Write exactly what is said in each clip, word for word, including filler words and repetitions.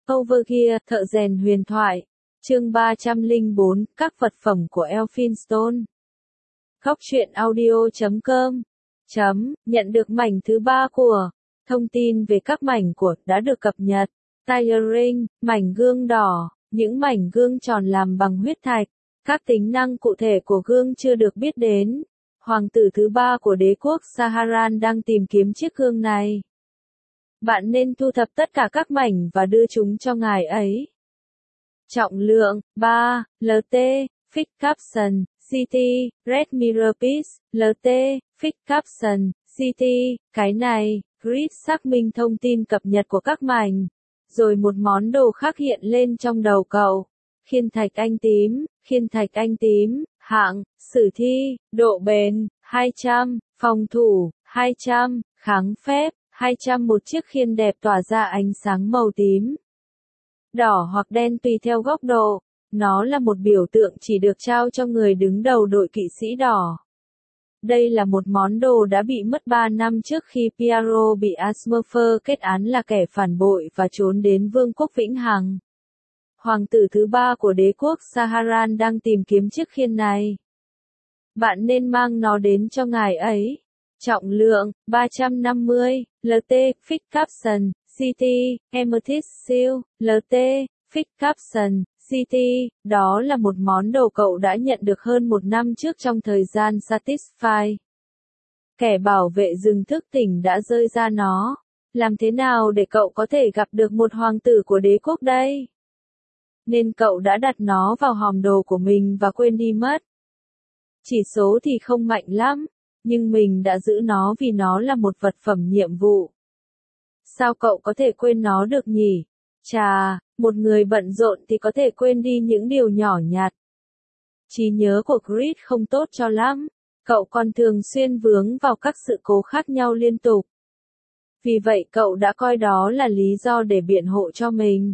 Overgear, thợ rèn huyền thoại. Chương ba trăm lẻ bốn, các vật phẩm của Elphinstone. Góc truyện audio chấm com. Chấm, nhận được mảnh thứ ba của. Thông tin về các mảnh của đã được cập nhật. Tire ring, mảnh gương đỏ, những mảnh gương tròn làm bằng huyết thạch. Các tính năng cụ thể của gương chưa được biết đến. Hoàng tử thứ ba của đế quốc Saharan đang tìm kiếm chiếc gương này. Bạn nên thu thập tất cả các mảnh và đưa chúng cho ngài ấy. Trọng lượng, ba, lờ tê, Fix Capson, xê tê, Red Mirror Piece, lờ tê, Fix Capson, xê tê, cái này, grid xác minh thông tin cập nhật của các mảnh. Rồi một món đồ khác hiện lên trong đầu cậu. Khiên thạch anh tím, khiên thạch anh tím, hạng, sử thi, độ bền, hai trăm, phòng thủ, hai trăm, kháng phép, hai trăm một chiếc khiên đẹp tỏa ra ánh sáng màu tím. Đỏ hoặc đen tùy theo góc độ, nó là một biểu tượng chỉ được trao cho người đứng đầu đội kỵ sĩ đỏ. Đây là một món đồ đã bị mất ba năm trước khi Piero bị Asmurfer kết án là kẻ phản bội và trốn đến Vương quốc Vĩnh Hằng. Hoàng tử thứ ba của đế quốc Saharan đang tìm kiếm chiếc khiên này. Bạn nên mang nó đến cho ngài ấy. Trọng lượng, ba trăm năm mươi, lờ tê, Fix Capson, xê tê, Amethyst Seal, lờ tê, Fix Capson, xê tê, đó là một món đồ cậu đã nhận được hơn một năm trước trong thời gian Satisfy. Kẻ bảo vệ rừng thức tỉnh đã rơi ra nó. Làm thế nào để cậu có thể gặp được một hoàng tử của đế quốc đây? Nên cậu đã đặt nó vào hòm đồ của mình và quên đi mất. Chỉ số thì không mạnh lắm, nhưng mình đã giữ nó vì nó là một vật phẩm nhiệm vụ. Sao cậu có thể quên nó được nhỉ? Chà, một người bận rộn thì có thể quên đi những điều nhỏ nhặt. Trí nhớ của Grid không tốt cho lắm, cậu còn thường xuyên vướng vào các sự cố khác nhau liên tục. Vì vậy cậu đã coi đó là lý do để biện hộ cho mình.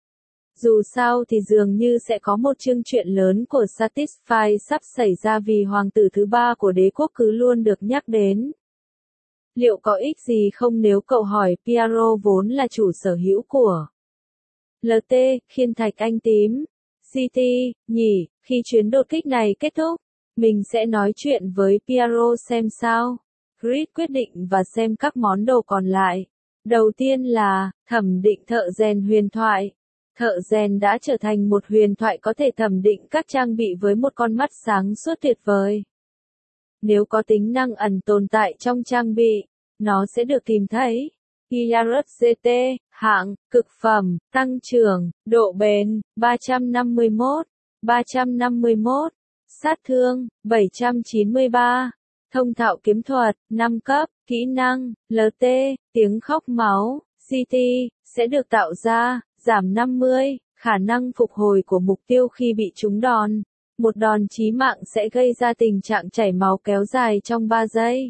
Dù sao thì dường như sẽ có một chương chuyện lớn của Satisfy sắp xảy ra vì hoàng tử thứ ba của đế quốc cứ luôn được nhắc đến. Liệu có ích gì không nếu cậu hỏi Piero vốn là chủ sở hữu của lờ tê, khiên thạch anh tím, xê tê, nhỉ, khi chuyến đột kích này kết thúc, mình sẽ nói chuyện với Piero xem sao. Grid quyết định và xem các món đồ còn lại. Đầu tiên là, thẩm định thợ rèn huyền thoại. Thợ rèn đã trở thành một huyền thoại có thể thẩm định các trang bị với một con mắt sáng suốt tuyệt vời. Nếu có tính năng ẩn tồn tại trong trang bị, nó sẽ được tìm thấy. Iarus giê tê, hạng, cực phẩm, tăng trưởng, độ bền, ba trăm năm mươi mốt, ba trăm năm mươi mốt, sát thương, bảy trăm chín mươi ba, thông thạo kiếm thuật, năm cấp, kỹ năng, lờ tê, tiếng khóc máu, xê tê, sẽ được tạo ra, giảm năm mươi, khả năng phục hồi của mục tiêu khi bị trúng đòn. Một đòn chí mạng sẽ gây ra tình trạng chảy máu kéo dài trong ba giây.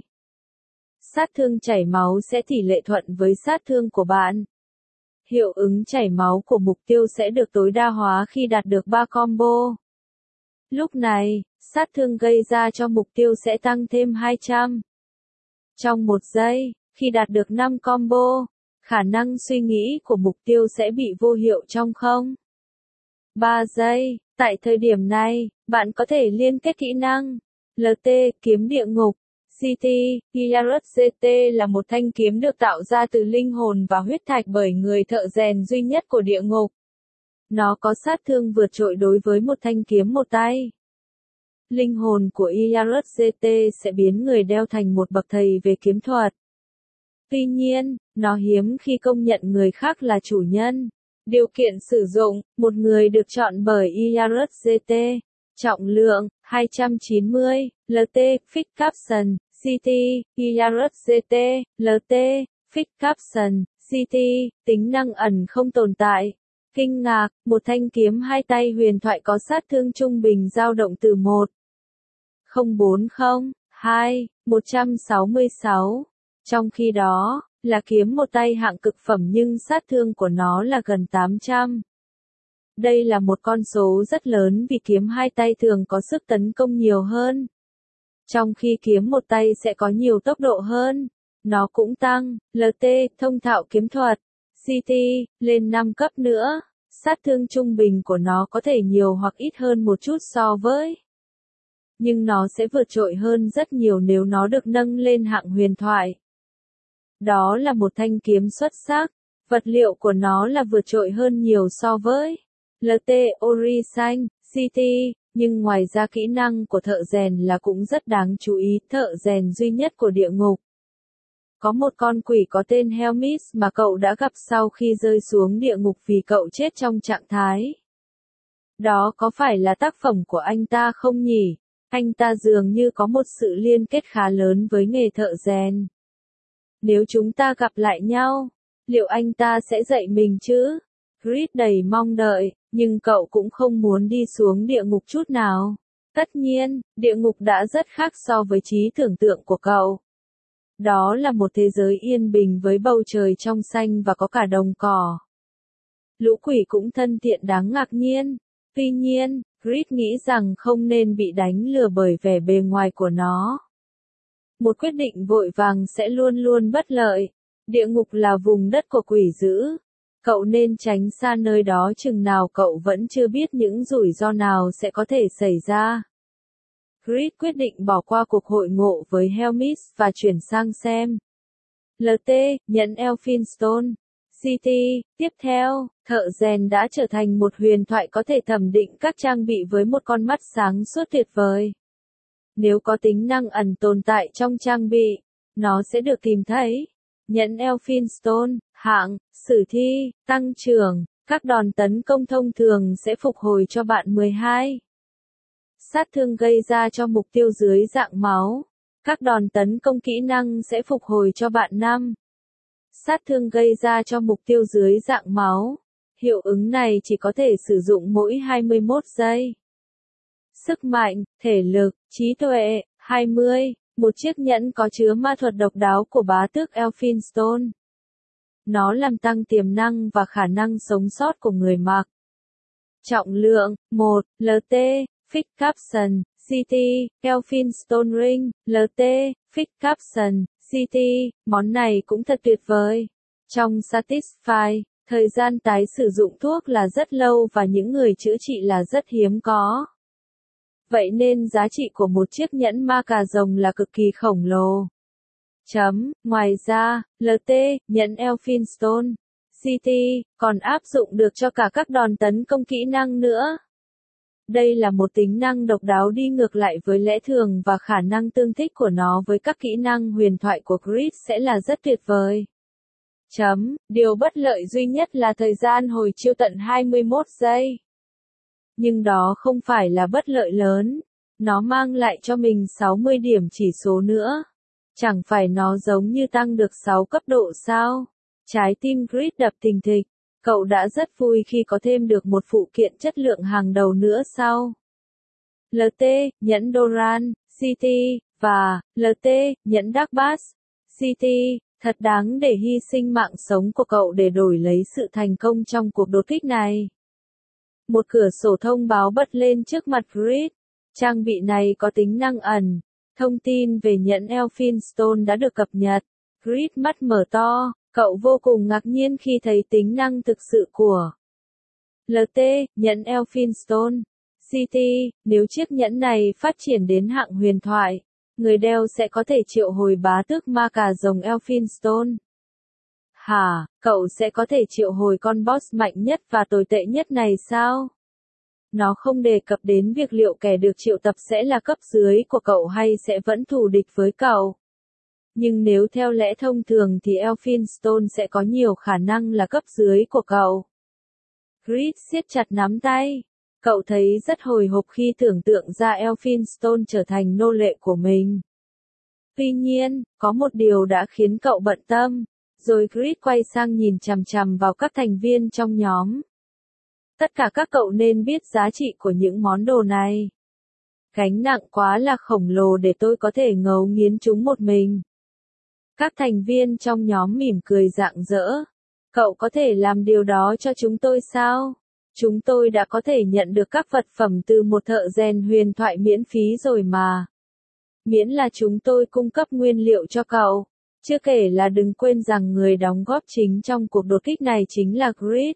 Sát thương chảy máu sẽ tỷ lệ thuận với sát thương của bạn. Hiệu ứng chảy máu của mục tiêu sẽ được tối đa hóa khi đạt được ba combo. Lúc này, sát thương gây ra cho mục tiêu sẽ tăng thêm hai trăm. Trong một giây, khi đạt được năm combo, khả năng suy nghĩ của mục tiêu sẽ bị vô hiệu trong không. ba giây, tại thời điểm này, bạn có thể liên kết kỹ năng. lờ tê, kiếm địa ngục. xê tê, Iarus giê tê là một thanh kiếm được tạo ra từ linh hồn và huyết thạch bởi người thợ rèn duy nhất của địa ngục. Nó có sát thương vượt trội đối với một thanh kiếm một tay. Linh hồn của Iarus giê tê sẽ biến người đeo thành một bậc thầy về kiếm thuật. Tuy nhiên, nó hiếm khi công nhận người khác là chủ nhân. Điều kiện sử dụng, một người được chọn bởi Iarus giê tê. Trọng lượng, hai trăm chín mươi, lờ tê, Fix Capson, xê tê, Iarus giê tê, lờ tê, Fix Capson, xê tê, tính năng ẩn không tồn tại. Kinh ngạc, một thanh kiếm hai tay huyền thoại có sát thương trung bình dao động từ một phẩy không bốn không, hai, một trăm sáu mươi sáu. Trong khi đó, là kiếm một tay hạng cực phẩm nhưng sát thương của nó là gần tám trăm. Đây là một con số rất lớn vì kiếm hai tay thường có sức tấn công nhiều hơn. Trong khi kiếm một tay sẽ có nhiều tốc độ hơn. Nó cũng tăng, lờ tê, thông thạo kiếm thuật. City, lên năm cấp nữa. Sát thương trung bình của nó có thể nhiều hoặc ít hơn một chút so với. Nhưng nó sẽ vượt trội hơn rất nhiều nếu nó được nâng lên hạng huyền thoại. Đó là một thanh kiếm xuất sắc. Vật liệu của nó là vượt trội hơn nhiều so với lờ tê Ori xanh, City, nhưng ngoài ra kỹ năng của thợ rèn là cũng rất đáng chú ý, thợ rèn duy nhất của địa ngục. Có một con quỷ có tên Helmis mà cậu đã gặp sau khi rơi xuống địa ngục vì cậu chết trong trạng thái. Đó có phải là tác phẩm của anh ta không nhỉ? Anh ta dường như có một sự liên kết khá lớn với nghề thợ rèn. Nếu chúng ta gặp lại nhau, liệu anh ta sẽ dạy mình chứ? Grid đầy mong đợi, nhưng cậu cũng không muốn đi xuống địa ngục chút nào. Tất nhiên, địa ngục đã rất khác so với trí tưởng tượng của cậu. Đó là một thế giới yên bình với bầu trời trong xanh và có cả đồng cỏ. Lũ quỷ cũng thân thiện đáng ngạc nhiên. Tuy nhiên, Grid nghĩ rằng không nên bị đánh lừa bởi vẻ bề ngoài của nó. Một quyết định vội vàng sẽ luôn luôn bất lợi. Địa ngục là vùng đất của quỷ dữ. Cậu nên tránh xa nơi đó chừng nào cậu vẫn chưa biết những rủi ro nào sẽ có thể xảy ra. Grid quyết định bỏ qua cuộc hội ngộ với Helmis và chuyển sang xem lờ tê, nhẫn Elphinstone. City, tiếp theo, thợ rèn đã trở thành một huyền thoại có thể thẩm định các trang bị với một con mắt sáng suốt tuyệt vời. Nếu có tính năng ẩn tồn tại trong trang bị, nó sẽ được tìm thấy. Nhẫn Elphinstone, hạng, sử thi, tăng trưởng, các đòn tấn công thông thường sẽ phục hồi cho bạn mười hai. Sát thương gây ra cho mục tiêu dưới dạng máu. Các đòn tấn công kỹ năng sẽ phục hồi cho bạn năm. Sát thương gây ra cho mục tiêu dưới dạng máu. Hiệu ứng này chỉ có thể sử dụng mỗi hai mươi mốt giây. Sức mạnh, thể lực, trí tuệ, hai mươi. Một chiếc nhẫn có chứa ma thuật độc đáo của bá tước Elphinstone. Nó làm tăng tiềm năng và khả năng sống sót của người mặc. Trọng lượng, một, lờ tê, Fix Capson, City, Elphinstone Ring, lờ tê, Fix Capson, City, món này cũng thật tuyệt vời. Trong Satisfy, thời gian tái sử dụng thuốc là rất lâu và những người chữa trị là rất hiếm có. Vậy nên giá trị của một chiếc nhẫn ma cà rồng là cực kỳ khổng lồ. Chấm, ngoài ra, lờ tê, nhẫn Elphinstone, City, còn áp dụng được cho cả các đòn tấn công kỹ năng nữa. Đây là một tính năng độc đáo đi ngược lại với lẽ thường và khả năng tương thích của nó với các kỹ năng huyền thoại của Grid sẽ là rất tuyệt vời. Chấm, điều bất lợi duy nhất là thời gian hồi chiêu tận hai mươi mốt giây. Nhưng đó không phải là bất lợi lớn. Nó mang lại cho mình sáu mươi điểm chỉ số nữa. Chẳng phải nó giống như tăng được sáu cấp độ sao? Trái tim Grid đập thình thịch. Cậu đã rất vui khi có thêm được một phụ kiện chất lượng hàng đầu nữa sau. lờ tê, nhẫn Doran, City, và lờ tê, nhẫn Dark Bass, City, thật đáng để hy sinh mạng sống của cậu để đổi lấy sự thành công trong cuộc đột kích này. Một cửa sổ thông báo bật lên trước mặt Grid. Trang bị này có tính năng ẩn. Thông tin về nhẫn Elphinstone đã được cập nhật. Grid mắt mở to, cậu vô cùng ngạc nhiên khi thấy tính năng thực sự của lờ tê, nhẫn Elphinstone. City, nếu chiếc nhẫn này phát triển đến hạng huyền thoại, người đeo sẽ có thể triệu hồi bá tước ma cà rồng Elphinstone. Hả, cậu sẽ có thể triệu hồi con boss mạnh nhất và tồi tệ nhất này sao? Nó không đề cập đến việc liệu kẻ được triệu tập sẽ là cấp dưới của cậu hay sẽ vẫn thù địch với cậu. Nhưng nếu theo lẽ thông thường thì Elphinstone sẽ có nhiều khả năng là cấp dưới của cậu. Grid siết chặt nắm tay. Cậu thấy rất hồi hộp khi tưởng tượng ra Elphinstone trở thành nô lệ của mình. Tuy nhiên, có một điều đã khiến cậu bận tâm. Rồi Grid quay sang nhìn chằm chằm vào các thành viên trong nhóm. Tất cả các cậu nên biết giá trị của những món đồ này. Gánh nặng quá là khổng lồ để tôi có thể ngấu nghiến chúng một mình. Các thành viên trong nhóm mỉm cười rạng rỡ. Cậu có thể làm điều đó cho chúng tôi sao? Chúng tôi đã có thể nhận được các vật phẩm từ một thợ rèn huyền thoại miễn phí rồi mà. Miễn là chúng tôi cung cấp nguyên liệu cho cậu. Chưa kể là đừng quên rằng người đóng góp chính trong cuộc đột kích này chính là Grid.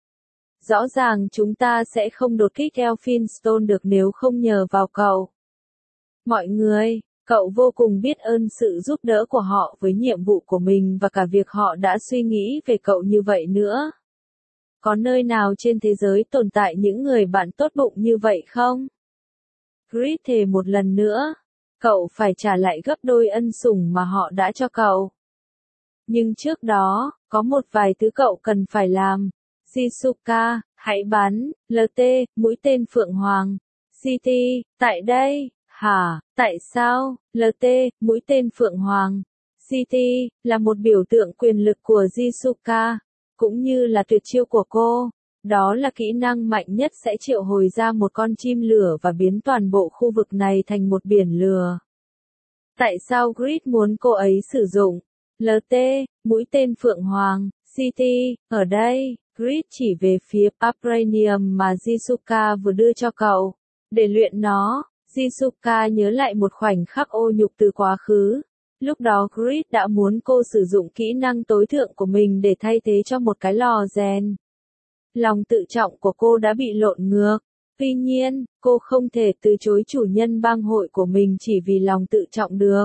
Rõ ràng chúng ta sẽ không đột kích Elphinstone được nếu không nhờ vào cậu. Mọi người, cậu vô cùng biết ơn sự giúp đỡ của họ với nhiệm vụ của mình và cả việc họ đã suy nghĩ về cậu như vậy nữa. Có nơi nào trên thế giới tồn tại những người bạn tốt bụng như vậy không? Grid thề một lần nữa, cậu phải trả lại gấp đôi ân sủng mà họ đã cho cậu. Nhưng trước đó, có một vài thứ cậu cần phải làm. Shizuka, hãy bắn, lờ tê, mũi tên Phượng Hoàng. xê tê, tại đây, hả, tại sao, lờ tê, mũi tên Phượng Hoàng. xê tê, là một biểu tượng quyền lực của Shizuka, cũng như là tuyệt chiêu của cô. Đó là kỹ năng mạnh nhất sẽ triệu hồi ra một con chim lửa và biến toàn bộ khu vực này thành một biển lửa. Tại sao Grid muốn cô ấy sử dụng lờ tê, mũi tên Phượng Hoàng, xê tê, ở đây? Grid chỉ về phía Vibranium mà Shizuka vừa đưa cho cậu. Để luyện nó, Shizuka nhớ lại một khoảnh khắc ô nhục từ quá khứ. Lúc đó Grid đã muốn cô sử dụng kỹ năng tối thượng của mình để thay thế cho một cái lò rèn. Lòng tự trọng của cô đã bị lộn ngược. Tuy nhiên, cô không thể từ chối chủ nhân bang hội của mình chỉ vì lòng tự trọng được.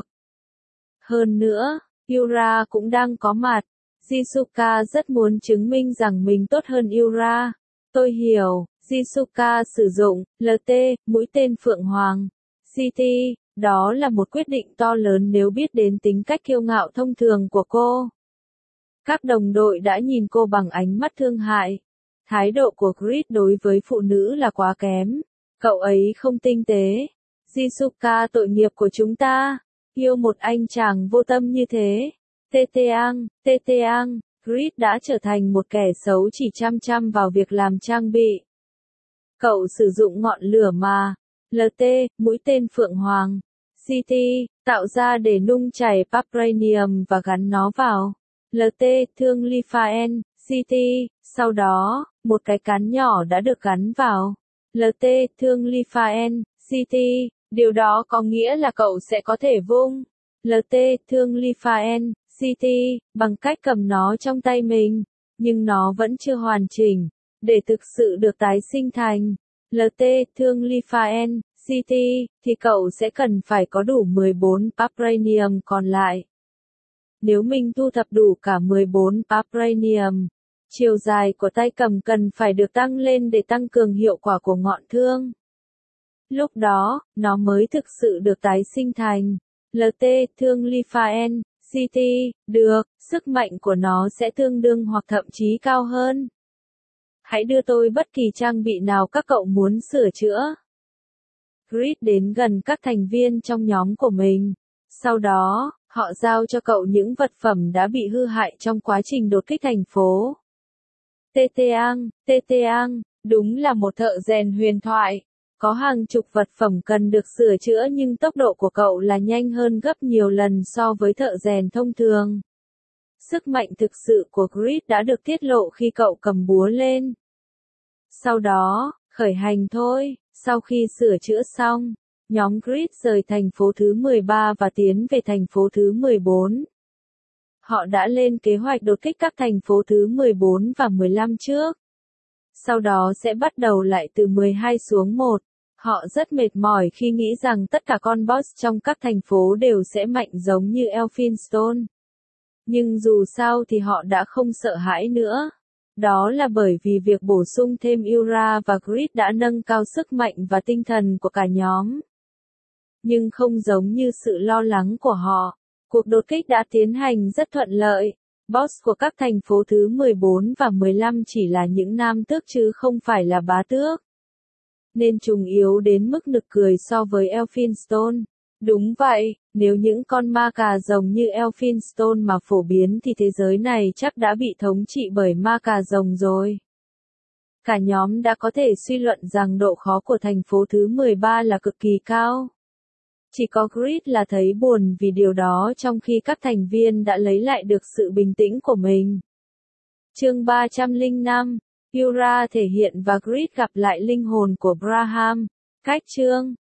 Hơn nữa, Yura cũng đang có mặt. Shizuka rất muốn chứng minh rằng mình tốt hơn Yura. Tôi hiểu, Shizuka sử dụng lờ tê, mũi tên Phượng Hoàng. xê tê, đó là một quyết định to lớn nếu biết đến tính cách kiêu ngạo thông thường của cô. Các đồng đội đã nhìn cô bằng ánh mắt thương hại. Thái độ của Grid đối với phụ nữ là quá kém. Cậu ấy không tinh tế. Shizuka, tội nghiệp của chúng ta. Yêu một anh chàng vô tâm như thế. Teteang, Teteang, Grid đã trở thành một kẻ xấu chỉ chăm chăm vào việc làm trang bị. Cậu sử dụng ngọn lửa mà, lờ tê, mũi tên Phượng Hoàng, xê tê, tạo ra để nung chảy Vibranium và gắn nó vào. lờ tê, thương Lifaen, xê tê, sau đó, một cái cán nhỏ đã được gắn vào. lờ tê, thương Lifaen, xê tê, điều đó có nghĩa là cậu sẽ có thể vung. lờ tê, thương Lifaen, xê tê, bằng cách cầm nó trong tay mình, nhưng nó vẫn chưa hoàn chỉnh. Để thực sự được tái sinh thành lờ tê, thương Lifaen, xê tê, thì cậu sẽ cần phải có đủ mười bốn Vibranium còn lại. Nếu mình thu thập đủ cả mười bốn Vibranium, chiều dài của tay cầm cần phải được tăng lên để tăng cường hiệu quả của ngọn thương. Lúc đó, nó mới thực sự được tái sinh thành lờ tê, thương Lifaen, xê tê, được, sức mạnh của nó sẽ tương đương hoặc thậm chí cao hơn. Hãy đưa tôi bất kỳ trang bị nào các cậu muốn sửa chữa. Grid đến gần các thành viên trong nhóm của mình. Sau đó, họ giao cho cậu những vật phẩm đã bị hư hại trong quá trình đột kích thành phố. Teteang, Teteang, đúng là một thợ rèn huyền thoại. Có hàng chục vật phẩm cần được sửa chữa nhưng tốc độ của cậu là nhanh hơn gấp nhiều lần so với thợ rèn thông thường. Sức mạnh thực sự của Grid đã được tiết lộ khi cậu cầm búa lên. Sau đó, khởi hành thôi. Sau khi sửa chữa xong, nhóm Grid rời thành phố thứ mười ba và tiến về thành phố thứ mười bốn. Họ đã lên kế hoạch đột kích các thành phố thứ mười bốn và mười lăm trước. Sau đó sẽ bắt đầu lại từ mười hai xuống một. Họ rất mệt mỏi khi nghĩ rằng tất cả con boss trong các thành phố đều sẽ mạnh giống như Elphinstone. Nhưng dù sao thì họ đã không sợ hãi nữa. Đó là bởi vì việc bổ sung thêm Yura và Grid đã nâng cao sức mạnh và tinh thần của cả nhóm. Nhưng không giống như sự lo lắng của họ, cuộc đột kích đã tiến hành rất thuận lợi. Boss của các thành phố thứ mười bốn và mười lăm chỉ là những nam tước chứ không phải là bá tước. Nên chúng yếu đến mức nực cười so với Elphinstone. Đúng vậy, nếu những con ma cà rồng như Elphinstone mà phổ biến thì thế giới này chắc đã bị thống trị bởi ma cà rồng rồi. Cả nhóm đã có thể suy luận rằng độ khó của thành phố thứ mười ba là cực kỳ cao. Chỉ có Grid là thấy buồn vì điều đó trong khi các thành viên đã lấy lại được sự bình tĩnh của mình. Chương ba trăm lẻ năm, Yura thể hiện và Grid gặp lại linh hồn của Braham. Cách chương